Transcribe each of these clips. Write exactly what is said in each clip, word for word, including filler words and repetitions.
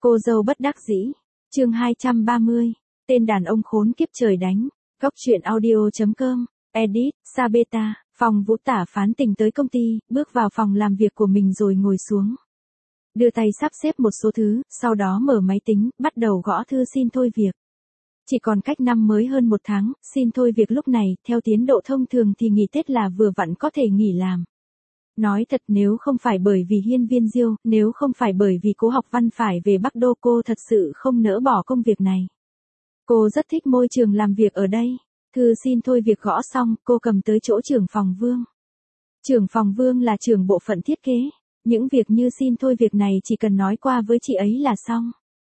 Cô dâu bất đắc dĩ. Chương hai trăm ba mươi. Tên đàn ông khốn kiếp trời đánh. Góc truyện audio chấm com. Edit, Sabeta. Phòng Vũ Tả Phán Tình tới công ty, bước vào phòng làm việc của mình rồi ngồi xuống. Đưa tay sắp xếp một số thứ, sau đó mở máy tính, bắt đầu gõ thư xin thôi việc. Chỉ còn cách năm mới hơn một tháng, xin thôi việc lúc này, theo tiến độ thông thường thì nghỉ Tết là vừa vặn có thể nghỉ làm. Nói thật, nếu không phải bởi vì Hiên Viên Diêu, nếu không phải bởi vì Cố Học Văn phải về Bắc Đô, cô thật sự không nỡ bỏ công việc này. Cô rất thích môi trường làm việc ở đây. Thư xin thôi việc gõ xong, cô cầm tới chỗ trưởng phòng Vương. Trưởng phòng Vương là trưởng bộ phận thiết kế. Những việc như xin thôi việc này chỉ cần nói qua với chị ấy là xong.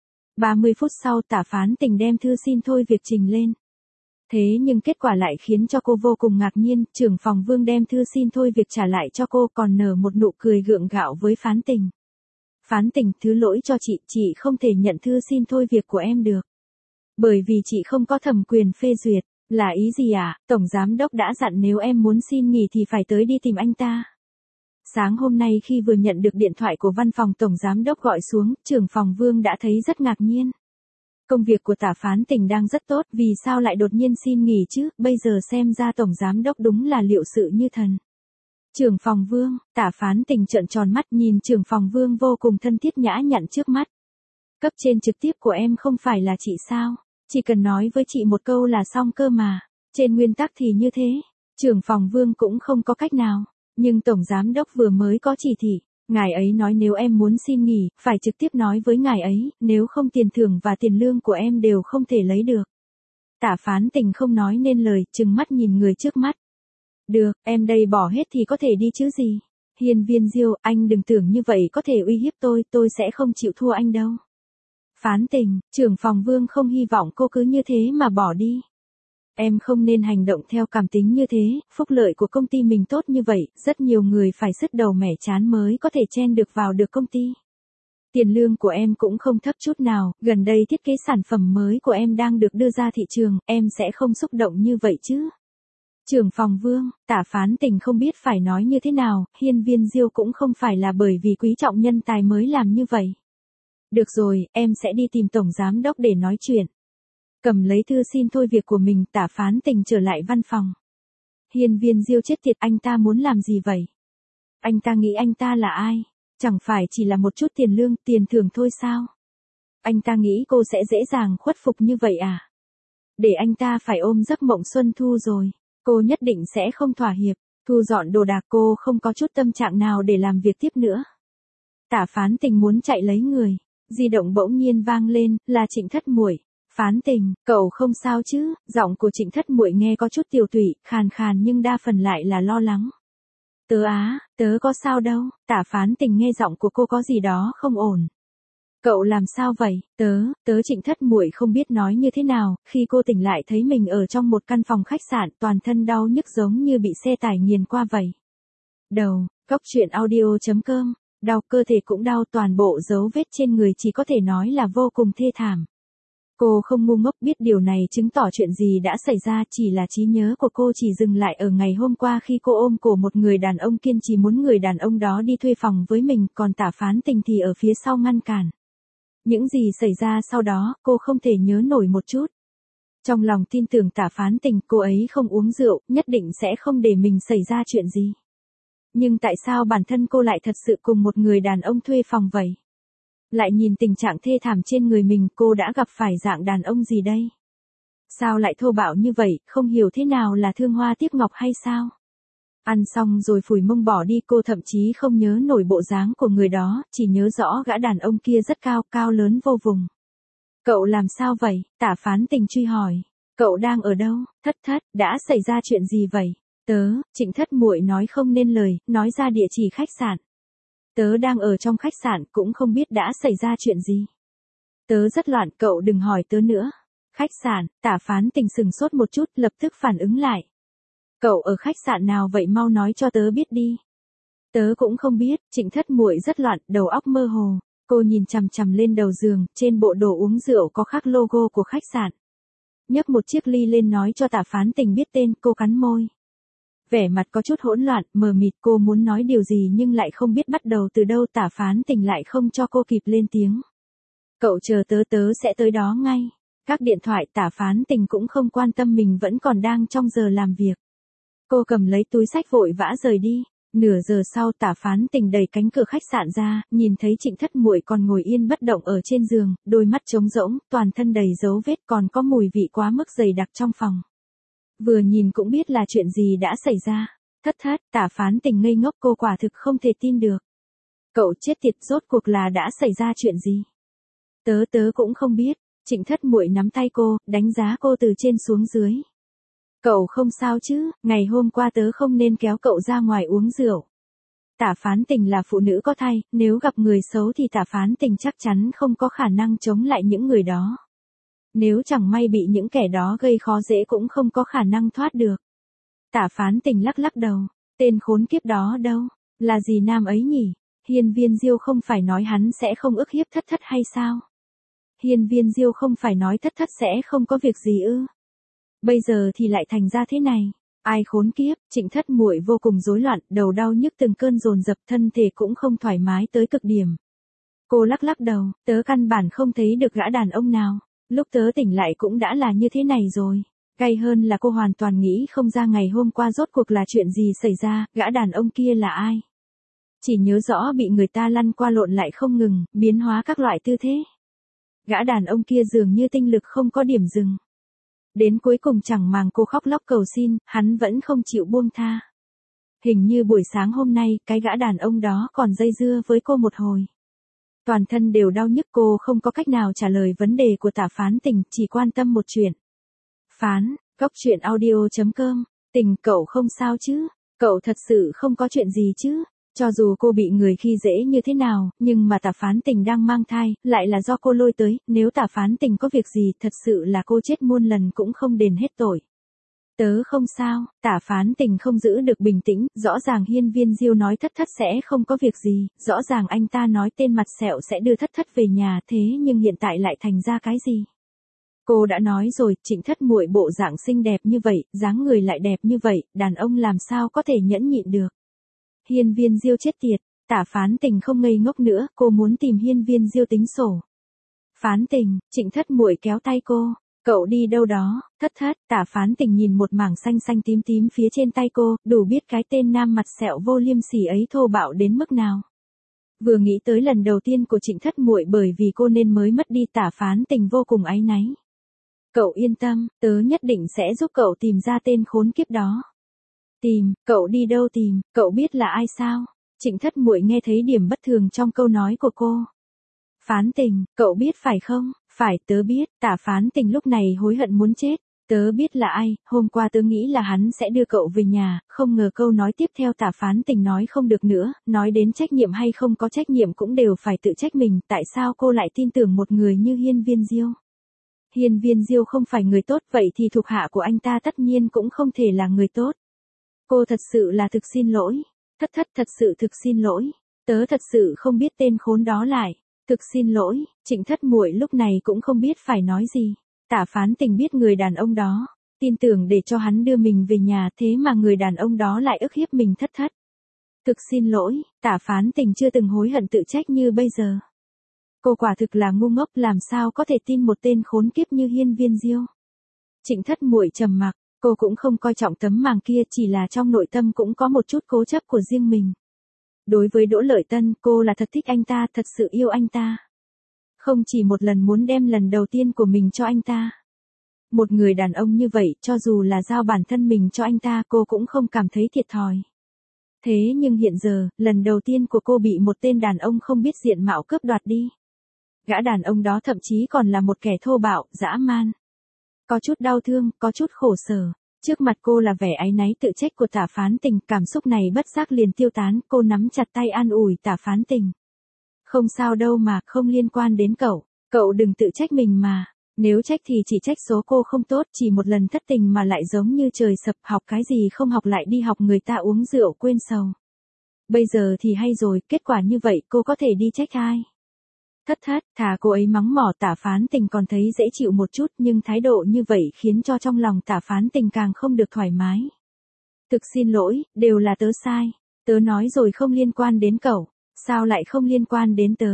ba mươi phút sau, Tả Phán Tình đem thư xin thôi việc trình lên. Thế nhưng kết quả lại khiến cho cô vô cùng ngạc nhiên, trưởng phòng Vương đem thư xin thôi việc trả lại cho cô, còn nở một nụ cười gượng gạo với Phán Tình. Phán Tình, thứ lỗi cho chị, chị không thể nhận thư xin thôi việc của em được. Bởi vì chị không có thẩm quyền phê duyệt. Là ý gì à? Tổng giám đốc đã dặn nếu em muốn xin nghỉ thì phải tới đi tìm anh ta. Sáng hôm nay khi vừa nhận được điện thoại của văn phòng tổng giám đốc gọi xuống, trưởng phòng Vương đã thấy rất ngạc nhiên. Công việc của Tả Phán Tình đang rất tốt, vì sao lại đột nhiên xin nghỉ chứ? Bây giờ xem ra tổng giám đốc đúng là liệu sự như thần. Trưởng phòng Vương, Tả Phán Tình trợn tròn mắt nhìn trưởng phòng Vương vô cùng thân thiết nhã nhặn trước mắt. Cấp trên trực tiếp của em không phải là chị sao? Chỉ cần nói với chị một câu là xong cơ mà. Trên nguyên tắc thì như thế. Trưởng phòng Vương cũng không có cách nào. Nhưng tổng giám đốc vừa mới có chỉ thị. Ngài ấy nói nếu em muốn xin nghỉ, phải trực tiếp nói với ngài ấy, nếu không tiền thưởng và tiền lương của em đều không thể lấy được. Tả Phán Tình không nói nên lời, trừng mắt nhìn người trước mắt. Được, em đây bỏ hết thì có thể đi chứ gì. Hiên Viên Diêu, anh đừng tưởng như vậy có thể uy hiếp tôi, tôi sẽ không chịu thua anh đâu. Phán Tình, trưởng phòng Vương không hy vọng cô cứ như thế mà bỏ đi. Em không nên hành động theo cảm tính như thế, phúc lợi của công ty mình tốt như vậy, rất nhiều người phải sứt đầu mẻ trán mới có thể chen được vào được công ty. Tiền lương của em cũng không thấp chút nào, gần đây thiết kế sản phẩm mới của em đang được đưa ra thị trường, em sẽ không xúc động như vậy chứ. Trưởng phòng Vương, Tả Phán Tình không biết phải nói như thế nào, Hiên Viên Diêu cũng không phải là bởi vì quý trọng nhân tài mới làm như vậy. Được rồi, em sẽ đi tìm tổng giám đốc để nói chuyện. Cầm lấy thư xin thôi việc của mình, Tả Phán Tình trở lại văn phòng. Hiên Viên Diêu chết tiệt, anh ta muốn làm gì vậy? Anh ta nghĩ anh ta là ai? Chẳng phải chỉ là một chút tiền lương, tiền thưởng thôi sao? Anh ta nghĩ cô sẽ dễ dàng khuất phục như vậy à? Để anh ta phải ôm giấc mộng xuân thu rồi. Cô nhất định sẽ không thỏa hiệp. Thu dọn đồ đạc, cô không có chút tâm trạng nào để làm việc tiếp nữa. Tả Phán Tình muốn chạy lấy người. Di động bỗng nhiên vang lên, là Trịnh Thất Muội. Phán Tình, cậu không sao chứ? Giọng của Trịnh Thất Muội nghe có chút tiều tụy, khàn khàn nhưng đa phần lại là lo lắng. Tớ á, tớ có sao đâu. Tả Phán Tình nghe giọng của cô có gì đó không ổn. Cậu làm sao vậy? Tớ, tớ Trịnh Thất Muội không biết nói như thế nào, khi cô tỉnh lại thấy mình ở trong một căn phòng khách sạn, toàn thân đau nhức giống như bị xe tải nghiền qua vậy. Đầu, góc truyện audio chấm com. Đau cơ thể cũng đau, toàn bộ dấu vết trên người chỉ có thể nói là vô cùng thê thảm. Cô không ngu ngốc, biết điều này chứng tỏ chuyện gì đã xảy ra, chỉ là trí nhớ của cô chỉ dừng lại ở ngày hôm qua khi cô ôm cổ một người đàn ông kiên trì muốn người đàn ông đó đi thuê phòng với mình, còn Tả Phán Tình thì ở phía sau ngăn cản. Những gì xảy ra sau đó, cô không thể nhớ nổi một chút. Trong lòng tin tưởng Tả Phán Tình, cô ấy không uống rượu, nhất định sẽ không để mình xảy ra chuyện gì. Nhưng tại sao bản thân cô lại thật sự cùng một người đàn ông thuê phòng vậy? Lại nhìn tình trạng thê thảm trên người mình, cô đã gặp phải dạng đàn ông gì đây? Sao lại thô bạo như vậy, không hiểu thế nào là thương hoa tiếc ngọc hay sao? Ăn xong rồi phủi mông bỏ đi, cô thậm chí không nhớ nổi bộ dáng của người đó, chỉ nhớ rõ gã đàn ông kia rất cao, cao lớn vô vùng. Cậu làm sao vậy? Tả Phán Tình truy hỏi. Cậu đang ở đâu? Thất thất, đã xảy ra chuyện gì vậy? Tớ, Trịnh Thất Muội nói không nên lời, nói ra địa chỉ khách sạn. Tớ đang ở trong khách sạn, cũng không biết đã xảy ra chuyện gì. Tớ rất loạn, cậu đừng hỏi tớ nữa. Khách sạn, Tả Phán Tình sừng sốt một chút, lập tức phản ứng lại. Cậu ở khách sạn nào vậy, mau nói cho tớ biết đi. Tớ cũng không biết. Trịnh Thất Muội rất loạn, đầu óc mơ hồ. Cô nhìn chằm chằm lên đầu giường, trên bộ đồ uống rượu có khắc logo của khách sạn. Nhấc một chiếc ly lên nói cho Tả Phán Tình biết tên, cô cắn môi. Vẻ mặt có chút hỗn loạn, mờ mịt, cô muốn nói điều gì nhưng lại không biết bắt đầu từ đâu. Tả Phán Tình lại không cho cô kịp lên tiếng. Cậu chờ tớ tớ sẽ tới đó ngay. Các điện thoại Tả Phán Tình cũng không quan tâm mình vẫn còn đang trong giờ làm việc. Cô cầm lấy túi xách vội vã rời đi. Nửa giờ sau Tả Phán Tình đẩy cánh cửa khách sạn ra, nhìn thấy Trịnh Thất Muội còn ngồi yên bất động ở trên giường, đôi mắt trống rỗng, toàn thân đầy dấu vết còn có mùi vị quá mức dày đặc trong phòng. Vừa nhìn cũng biết là chuyện gì đã xảy ra. Thất thất, Tả Phán Tình ngây ngốc, cô quả thực không thể tin được. Cậu chết tiệt, rốt cuộc là đã xảy ra chuyện gì? Tớ tớ cũng không biết. Trịnh Thất Muội nắm tay cô, đánh giá cô từ trên xuống dưới. Cậu không sao chứ, ngày hôm qua tớ không nên kéo cậu ra ngoài uống rượu. Tả Phán Tình là phụ nữ có thai, nếu gặp người xấu thì Tả Phán Tình chắc chắn không có khả năng chống lại những người đó. Nếu chẳng may bị những kẻ đó gây khó dễ cũng không có khả năng thoát được. Tả Phán Tình lắc lắc đầu, tên khốn kiếp đó đâu, là gì nam ấy nhỉ? Hiên Viên Diêu không phải nói hắn sẽ không ức hiếp Thất Thất hay sao? Hiên Viên Diêu không phải nói Thất Thất sẽ không có việc gì ư? Bây giờ thì lại thành ra thế này. Ai khốn kiếp? Trịnh Thất Muội vô cùng rối loạn, đầu đau nhức từng cơn dồn dập, thân thể cũng không thoải mái tới cực điểm. Cô lắc lắc đầu, tớ căn bản không thấy được gã đàn ông nào. Lúc tớ tỉnh lại cũng đã là như thế này rồi. Gay hơn là cô hoàn toàn nghĩ không ra ngày hôm qua rốt cuộc là chuyện gì xảy ra, gã đàn ông kia là ai. Chỉ nhớ rõ bị người ta lăn qua lộn lại không ngừng, biến hóa các loại tư thế. Gã đàn ông kia dường như tinh lực không có điểm dừng. Đến cuối cùng chẳng màng cô khóc lóc cầu xin, hắn vẫn không chịu buông tha. Hình như buổi sáng hôm nay, cái gã đàn ông đó còn dây dưa với cô một hồi. Toàn thân đều đau nhức, cô không có cách nào trả lời vấn đề của Tả Phán Tình, chỉ quan tâm một chuyện. Phán, góc truyện audio chấm com, Tình, cậu không sao chứ? Cậu thật sự không có chuyện gì chứ? Cho dù cô bị người khi dễ như thế nào, nhưng mà Tả Phán Tình đang mang thai, lại là do cô lôi tới, nếu Tả Phán Tình có việc gì, thật sự là cô chết muôn lần cũng không đền hết tội. Tớ không sao, Tả Phán Tình không giữ được bình tĩnh, rõ ràng Hiên Viên Diêu nói Thất Thất sẽ không có việc gì, rõ ràng anh ta nói tên mặt sẹo sẽ đưa Thất Thất về nhà, thế nhưng hiện tại lại thành ra cái gì? Cô đã nói rồi, Trịnh Thất Muội bộ dạng xinh đẹp như vậy, dáng người lại đẹp như vậy, đàn ông làm sao có thể nhẫn nhịn được. Hiên Viên Diêu chết tiệt, Tả Phán Tình không ngây ngốc nữa, cô muốn tìm Hiên Viên Diêu tính sổ. Phán Tình, Trịnh Thất Muội kéo tay cô, cậu đi đâu đó? Thất Thất, Tả Phán Tình nhìn một mảng xanh xanh tím tím phía trên tay cô, đủ biết cái tên nam mặt sẹo vô liêm sỉ ấy thô bạo đến mức nào. Vừa nghĩ tới lần đầu tiên của Trịnh Thất Muội bởi vì cô nên mới mất đi, Tả Phán Tình vô cùng áy náy. Cậu yên tâm, tớ nhất định sẽ giúp cậu tìm ra tên khốn kiếp đó. Tìm, cậu đi đâu tìm, cậu biết là ai sao? Trịnh Thất Muội nghe thấy điểm bất thường trong câu nói của cô. Phán Tình, cậu biết phải không? Phải, tớ biết. Tả Phán Tình lúc này hối hận muốn chết. Tớ biết là ai, hôm qua tớ nghĩ là hắn sẽ đưa cậu về nhà, không ngờ câu nói tiếp theo Tả Phán Tình nói không được nữa, nói đến trách nhiệm hay không có trách nhiệm cũng đều phải tự trách mình, tại sao cô lại tin tưởng một người như Hiên Viên Diêu? Hiên Viên Diêu không phải người tốt, vậy thì thuộc hạ của anh ta tất nhiên cũng không thể là người tốt. Cô thật sự là thực xin lỗi. Thất Thất thật sự thực xin lỗi. Tớ thật sự không biết tên khốn đó lại. Thực xin lỗi, Trịnh Thất Muội lúc này cũng không biết phải nói gì. Tả Phán Tình biết người đàn ông đó, tin tưởng để cho hắn đưa mình về nhà, thế mà người đàn ông đó lại ức hiếp mình. Thất Thất. Thực xin lỗi, Tả Phán Tình chưa từng hối hận tự trách như bây giờ. Cô quả thực là ngu ngốc, làm sao có thể tin một tên khốn kiếp như Hiên Viên Diêu. Trịnh Thất Muội trầm mặc. Cô cũng không coi trọng tấm màng kia, chỉ là trong nội tâm cũng có một chút cố chấp của riêng mình. Đối với Đỗ Lợi Tân, cô là thật thích anh ta, thật sự yêu anh ta. Không chỉ một lần muốn đem lần đầu tiên của mình cho anh ta. Một người đàn ông như vậy, cho dù là giao bản thân mình cho anh ta, cô cũng không cảm thấy thiệt thòi. Thế nhưng hiện giờ, lần đầu tiên của cô bị một tên đàn ông không biết diện mạo cướp đoạt đi. Gã đàn ông đó thậm chí còn là một kẻ thô bạo, dã man. Có chút đau thương, có chút khổ sở. Trước mặt cô là vẻ áy náy tự trách của Tả Phán Tình, cảm xúc này bất giác liền tiêu tán, cô nắm chặt tay an ủi Tả Phán Tình. Không sao đâu mà, không liên quan đến cậu, cậu đừng tự trách mình mà, nếu trách thì chỉ trách số cô không tốt, chỉ một lần thất tình mà lại giống như trời sập, học cái gì không học lại đi học người ta uống rượu quên sầu. Bây giờ thì hay rồi, kết quả như vậy cô có thể đi trách ai? Thất Thất, thà cô ấy mắng mỏ Tả Phán Tình còn thấy dễ chịu một chút, nhưng thái độ như vậy khiến cho trong lòng Tả Phán Tình càng không được thoải mái. Thực xin lỗi, đều là tớ sai. Tớ nói rồi không liên quan đến cậu. Sao lại không liên quan đến tớ?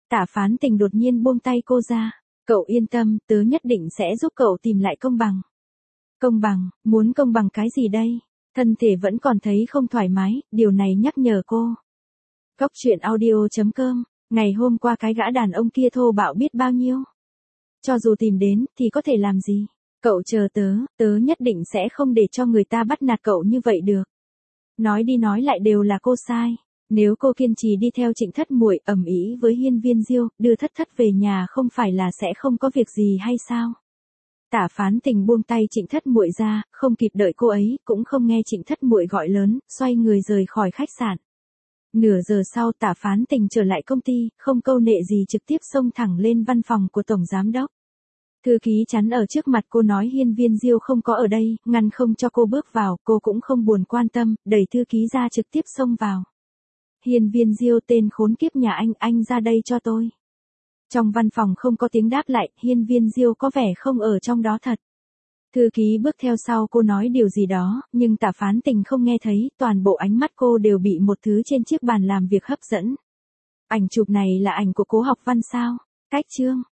Tả Phán Tình đột nhiên buông tay cô ra. Cậu yên tâm, tớ nhất định sẽ giúp cậu tìm lại công bằng. Công bằng, muốn công bằng cái gì đây? Thân thể vẫn còn thấy không thoải mái, điều này nhắc nhở cô. Góc truyện audio chấm com, ngày hôm qua cái gã đàn ông kia thô bạo biết bao nhiêu. Cho dù tìm đến, thì có thể làm gì? Cậu chờ tớ, tớ nhất định sẽ không để cho người ta bắt nạt cậu như vậy được. Nói đi nói lại đều là cô sai. Nếu cô kiên trì đi theo Trịnh Thất Muội ầm ĩ với Hiên Viên Diêu, đưa Thất Thất về nhà không phải là sẽ không có việc gì hay sao? Tả Phán Tình buông tay Trịnh Thất Muội ra, không kịp đợi cô ấy, cũng không nghe Trịnh Thất Muội gọi lớn, xoay người rời khỏi khách sạn. Nửa giờ sau Tả Phán Tình trở lại công ty, không câu nệ gì trực tiếp xông thẳng lên văn phòng của Tổng Giám Đốc. Thư ký chắn ở trước mặt cô nói Hiên Viên Diêu không có ở đây, ngăn không cho cô bước vào, cô cũng không buồn quan tâm, đẩy thư ký ra trực tiếp xông vào. Hiên Viên Diêu, tên khốn kiếp nhà anh, anh ra đây cho tôi. Trong văn phòng không có tiếng đáp lại, Hiên Viên Diêu có vẻ không ở trong đó thật. Thư ký bước theo sau cô nói điều gì đó, nhưng Tả Phán Tình không nghe thấy, toàn bộ ánh mắt cô đều bị một thứ trên chiếc bàn làm việc hấp dẫn. Ảnh chụp này là ảnh của Cố Học Văn sao? Cách chương.